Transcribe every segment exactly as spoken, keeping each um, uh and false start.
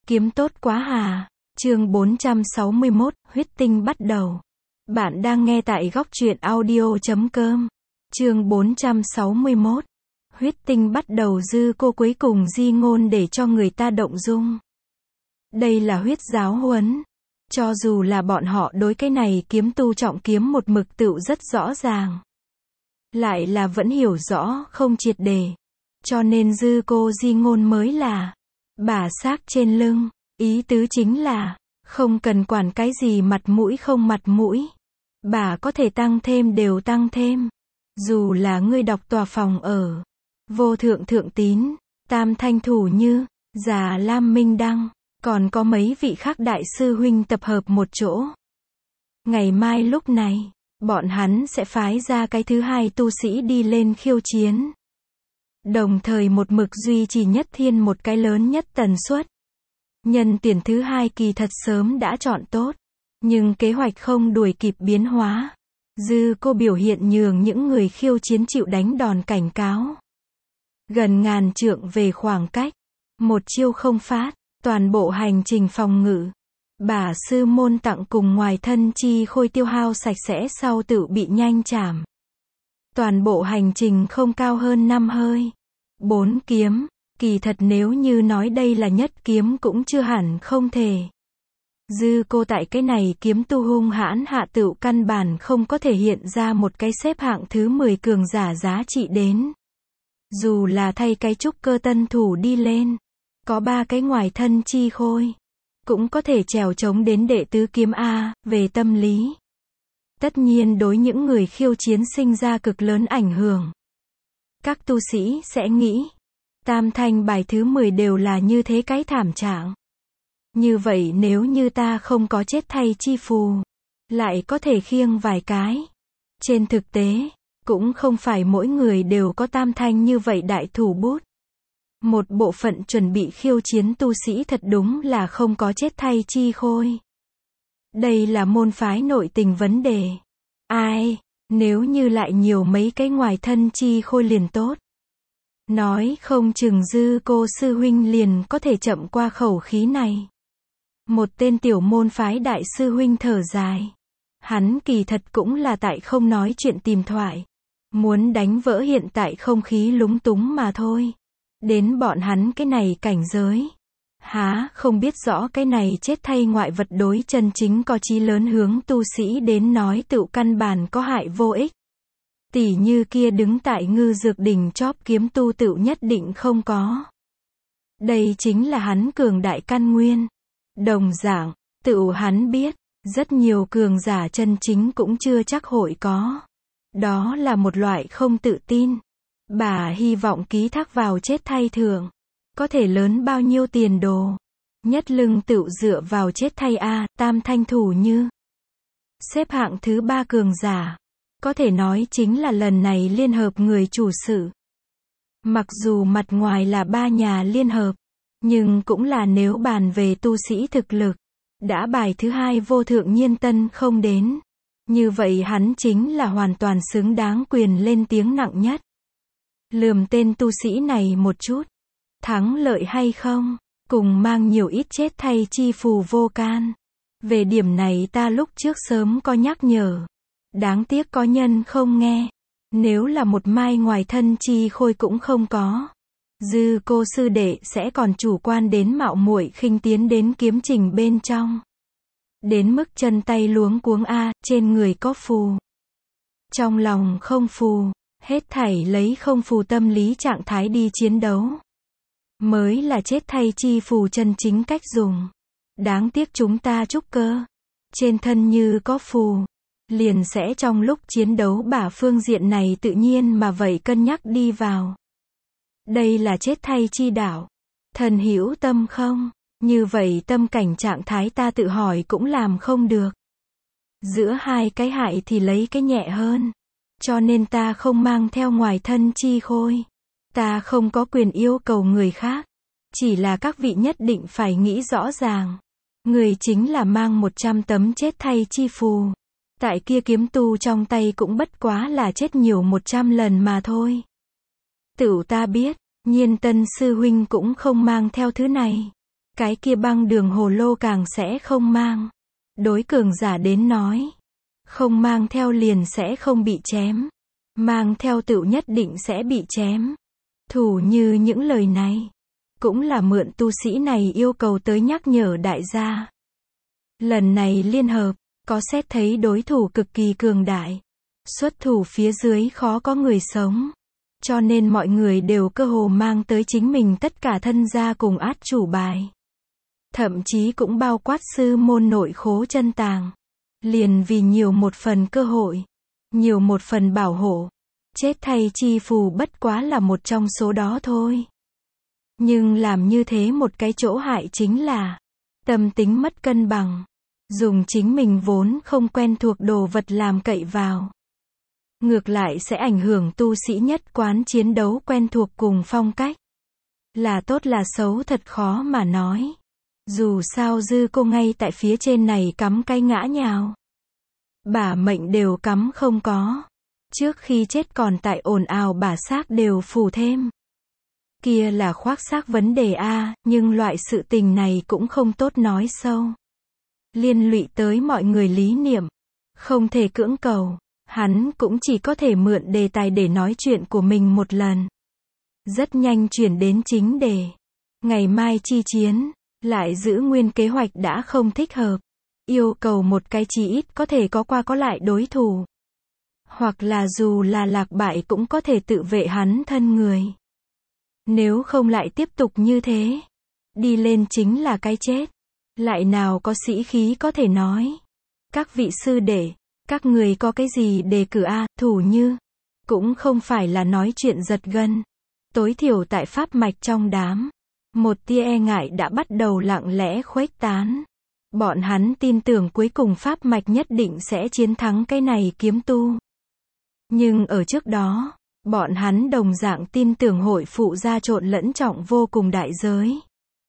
Kiếm tốt quá hà. Chương bốn trăm sáu mươi mốt, huyết tinh bắt đầu. Bạn đang nghe tại góc truyện audio chấm com. Chương bốn trăm sáu mươi mốt. Huyết tinh bắt đầu. Dư cô cuối cùng di ngôn để cho người ta động dung. Đây là huyết giáo huấn. Cho dù là bọn họ đối cái này kiếm tu trọng kiếm một mực tựu rất rõ ràng. Lại là vẫn hiểu rõ, không triệt đề. Cho nên dư cô di ngôn mới là bả xác trên lưng. Ý tứ chính là không cần quản cái gì mặt mũi không mặt mũi. Bà có thể tăng thêm đều tăng thêm. Dù là ngươi đọc tòa phòng ở Vô Thượng Thượng Tín, Tam Thanh Thủ Như, Già Lam Minh Đăng, còn có mấy vị khác đại sư huynh tập hợp một chỗ. Ngày mai lúc này, bọn hắn sẽ phái ra cái thứ hai tu sĩ đi lên khiêu chiến. Đồng thời một mực duy trì nhất thiên một cái lớn nhất tần suất. Nhân tuyển thứ hai kỳ thật sớm đã chọn tốt. Nhưng kế hoạch không đuổi kịp biến hóa. Dư cô biểu hiện nhường những người khiêu chiến chịu đánh đòn cảnh cáo. Gần ngàn trượng về khoảng cách. Một chiêu không phát. Toàn bộ hành trình phòng ngự. Bả sư môn tặng cùng ngoài thân chi khôi tiêu hao sạch sẽ sau tự bị nhanh chảm. Toàn bộ hành trình không cao hơn năm hơi. Bốn kiếm. Kỳ thật nếu như nói đây là nhất kiếm cũng chưa hẳn không thể. Dư cô tại cái này kiếm tu hung hãn hạ tựu căn bản không có thể hiện ra một cái xếp hạng thứ mười cường giả giá trị đến. Dù là thay cái trúc cơ tân thủ đi lên. Có ba cái ngoài thân chi khôi. Cũng có thể trèo chống đến đệ tứ kiếm A, về tâm lý. Tất nhiên đối những người khiêu chiến sinh ra cực lớn ảnh hưởng. Các tu sĩ sẽ nghĩ. Tam thanh bài thứ mười đều là như thế cái thảm trạng. Như vậy nếu như ta không có chết thay chi phù. Lại có thể khiêng vài cái. Trên thực tế, cũng không phải mỗi người đều có tam thanh như vậy đại thủ bút. Một bộ phận chuẩn bị khiêu chiến tu sĩ thật đúng là không có chết thay chi khôi. Đây là môn phái nội tình vấn đề. Ai, nếu như lại nhiều mấy cái ngoài thân chi khôi liền tốt. Nói không chừng dư cô sư huynh liền có thể chậm qua khẩu khí này. Một tên tiểu môn phái đại sư huynh thở dài. Hắn kỳ thật cũng là tại không nói chuyện tìm thoại. Muốn đánh vỡ hiện tại không khí lúng túng mà thôi. Đến bọn hắn cái này cảnh giới. Há, không biết rõ cái này chết thay ngoại vật đối chân chính có chí lớn hướng tu sĩ đến nói tựu căn bản có hại vô ích. Tỷ như kia đứng tại ngư dược đỉnh chóp kiếm tu tựu nhất định không có. Đây chính là hắn cường đại căn nguyên. Đồng dạng, tựu hắn biết, rất nhiều cường giả chân chính cũng chưa chắc hội có. Đó là một loại không tự tin. Bà hy vọng ký thác vào chết thay thưởng. Có thể lớn bao nhiêu tiền đồ. Nhất lưng tựu dựa vào chết thay A, Tam Thanh Thủ Như. Xếp hạng thứ ba cường giả. Có thể nói chính là lần này liên hợp người chủ sự. Mặc dù mặt ngoài là ba nhà liên hợp. Nhưng cũng là nếu bàn về tu sĩ thực lực. Đã bài thứ hai Vô Thượng Nhiên Tân không đến. Như vậy hắn chính là hoàn toàn xứng đáng quyền lên tiếng nặng nhất. Lườm tên tu sĩ này một chút. Thắng lợi hay không, cùng mang nhiều ít chết thay chi phù vô can. Về điểm này ta lúc trước sớm có nhắc nhở. Đáng tiếc có nhân không nghe. Nếu là một mai ngoài thân chi khôi cũng không có. Dư cô sư đệ sẽ còn chủ quan đến mạo muội khinh tiến đến kiếm trình bên trong. Đến mức chân tay luống cuống A, trên người có phù. Trong lòng không phù. Hết thảy lấy không phù tâm lý trạng thái đi chiến đấu. Mới là chết thay chi phù chân chính cách dùng. Đáng tiếc chúng ta trúc cơ. Trên thân như có phù. Liền sẽ trong lúc chiến đấu bả phương diện này tự nhiên mà vậy cân nhắc đi vào. Đây là chết thay chi đạo. Thần hữu tâm không? Như vậy tâm cảnh trạng thái ta tự hỏi cũng làm không được. Giữa hai cái hại thì lấy cái nhẹ hơn. Cho nên ta không mang theo ngoài thân chi khôi. Ta không có quyền yêu cầu người khác. Chỉ là các vị nhất định phải nghĩ rõ ràng. Người chính là mang một trăm tấm chết thay chi phù. Tại kia kiếm tu trong tay cũng bất quá là chết nhiều một trăm lần mà thôi. Tửu ta biết, Nhiên Tân sư huynh cũng không mang theo thứ này. cái kia băng đường hồ lô càng sẽ không mang. Đối cường giả đến nói, không mang theo liền sẽ không bị chém, mang theo tựu nhất định sẽ bị chém. Thủ như những lời này, cũng là mượn tu sĩ này yêu cầu tới nhắc nhở đại gia. Lần này liên hợp, có xét thấy đối thủ cực kỳ cường đại, xuất thủ phía dưới khó có người sống, cho nên mọi người đều cơ hồ mang tới chính mình tất cả thân gia cùng át chủ bài. Thậm chí cũng bao quát sư môn nội khố chân tàng. Liền vì nhiều một phần cơ hội, nhiều một phần bảo hộ, chết thay chi phù bất quá là một trong số đó thôi. Nhưng làm như thế một cái chỗ hại chính là tâm tính mất cân bằng, dùng chính mình vốn không quen thuộc đồ vật làm cậy vào. Ngược lại sẽ ảnh hưởng tu sĩ nhất quán chiến đấu quen thuộc cùng phong cách. Là tốt là xấu thật khó mà nói. Dù sao dư cô ngay tại phía trên này cắm cái ngã nhào. Bả mệnh đều cắm không có. Trước khi chết còn tại ồn ào bả xác đều phủ thêm. Kia là khoác xác vấn đề a, nhưng loại sự tình này cũng không tốt nói sâu. Liên lụy tới mọi người lý niệm. Không thể cưỡng cầu. Hắn cũng chỉ có thể mượn đề tài để nói chuyện của mình một lần. Rất nhanh chuyển đến chính đề. Ngày mai chi chiến, lại giữ nguyên kế hoạch đã không thích hợp. Yêu cầu một cái chí ít có thể có qua có lại đối thủ. Hoặc là dù là lạc bại cũng có thể tự vệ hắn thân người. Nếu không lại tiếp tục như thế, đi lên chính là cái chết. Lại nào có sĩ khí có thể nói. Các vị sư đệ, các người có cái gì đề cử a, thủ như, cũng không phải là nói chuyện giật gân. Tối thiểu tại pháp mạch trong đám, một tia e ngại đã bắt đầu lặng lẽ khuếch tán. Bọn hắn tin tưởng cuối cùng pháp mạch nhất định sẽ chiến thắng cái này kiếm tu. Nhưng ở trước đó, bọn hắn đồng dạng tin tưởng hội phụ ra trộn lẫn trọng vô cùng đại giới.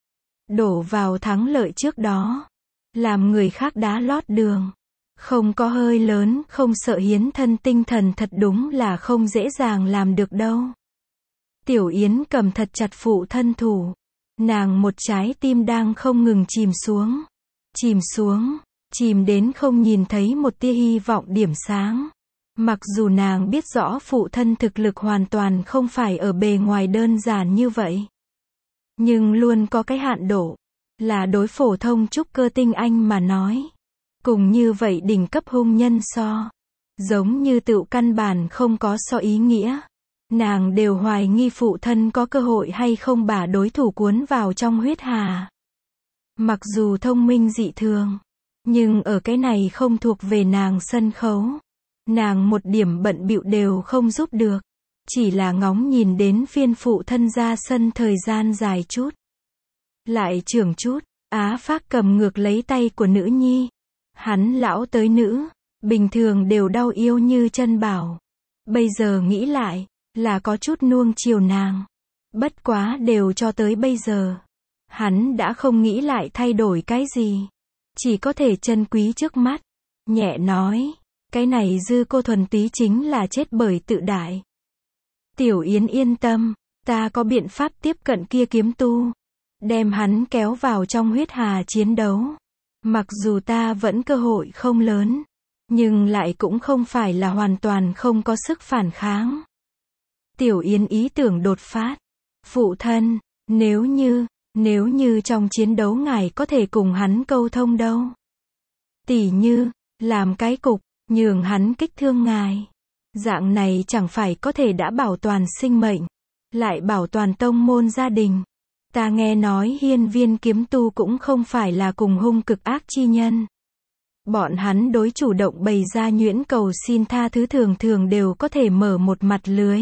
Đổ vào thắng lợi trước đó, làm người khác đá lót đường. Không có hơi lớn, không sợ hiến thân tinh thần thật đúng là không dễ dàng làm được đâu. Tiểu Yến cầm thật chặt phụ thân thủ. Nàng một trái tim đang không ngừng chìm xuống. Chìm xuống, chìm đến không nhìn thấy một tia hy vọng điểm sáng. Mặc dù nàng biết rõ phụ thân thực lực hoàn toàn không phải ở bề ngoài đơn giản như vậy. Nhưng luôn có cái hạn độ, là đối phổ thông trúc cơ tinh anh mà nói. Cùng như vậy đỉnh cấp hung nhân so. Giống như tựu căn bản không có so ý nghĩa. Nàng đều hoài nghi phụ thân có cơ hội hay không bả đối thủ cuốn vào trong huyết hà. Mặc dù thông minh dị thường, nhưng ở cái này không thuộc về nàng sân khấu. Nàng một điểm bận bịu đều không giúp được. Chỉ là ngóng nhìn đến phiên phụ thân ra sân thời gian dài chút. Lại trưởng chút, Á Phác cầm ngược lấy tay của nữ nhi. Hắn lão tới nữ, bình thường đều đau yêu như chân bảo. Bây giờ nghĩ lại, là có chút nuông chiều nàng. Bất quá đều cho tới bây giờ. Hắn đã không nghĩ lại thay đổi cái gì. Chỉ có thể trân quý trước mắt. Nhẹ nói, cái này dư cô thuần túy chính là chết bởi tự đại. Tiểu Yến yên tâm, ta có biện pháp tiếp cận kia kiếm tu. Đem hắn kéo vào trong huyết hà chiến đấu. Mặc dù ta vẫn cơ hội không lớn, nhưng lại cũng không phải là hoàn toàn không có sức phản kháng. Tiểu Yến ý tưởng đột phát. Phụ thân, nếu như, nếu như trong chiến đấu ngài có thể cùng hắn câu thông đâu. Tỉ như, làm cái cục, nhường hắn kích thương ngài. Dạng này chẳng phải có thể đã bảo toàn sinh mệnh, lại bảo toàn tông môn gia đình. Ta nghe nói hiên viên kiếm tu cũng không phải là cùng hung cực ác chi nhân. Bọn hắn đối chủ động bày ra nhuyễn cầu xin tha thứ thường thường đều có thể mở một mặt lưới.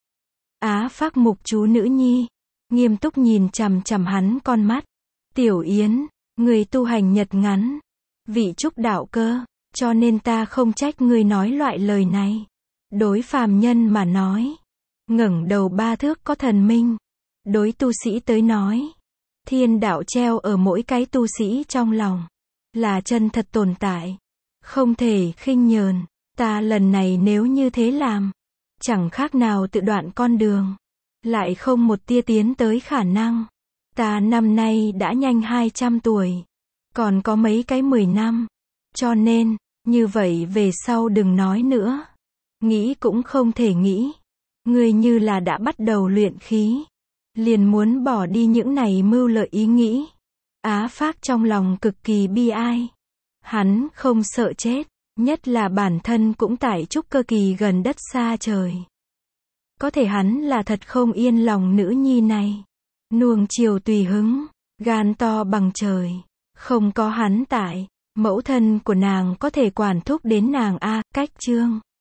Á Phác mục chú nữ nhi, nghiêm túc nhìn chằm chằm hắn con mắt. Tiểu Yến, người tu hành nhật ngắn, vị trúc đạo cơ, cho nên ta không trách ngươi nói loại lời này. Đối phàm nhân mà nói, ngẩng đầu ba thước có thần minh. Đối tu sĩ tới nói, thiên đạo treo ở mỗi cái tu sĩ trong lòng, là chân thật tồn tại, không thể khinh nhờn. Ta lần này nếu như thế làm, chẳng khác nào tự đoạn con đường, lại không một tia tiến tới khả năng. Ta năm nay đã nhanh hai trăm tuổi. Còn có mấy cái mười năm. Cho nên, như vậy về sau đừng nói nữa. Nghĩ cũng không thể nghĩ. Ngươi như là đã bắt đầu luyện khí. Liền muốn bỏ đi những này mưu lợi ý nghĩ. Á Phác trong lòng cực kỳ bi ai. Hắn không sợ chết. Nhất là bản thân cũng tại trúc cơ kỳ gần đất xa trời. Có thể hắn là thật không yên lòng nữ nhi này. Nuông chiều tùy hứng. Gan to bằng trời. Không có hắn tại. Mẫu thân của nàng có thể quản thúc đến nàng a. Cách chương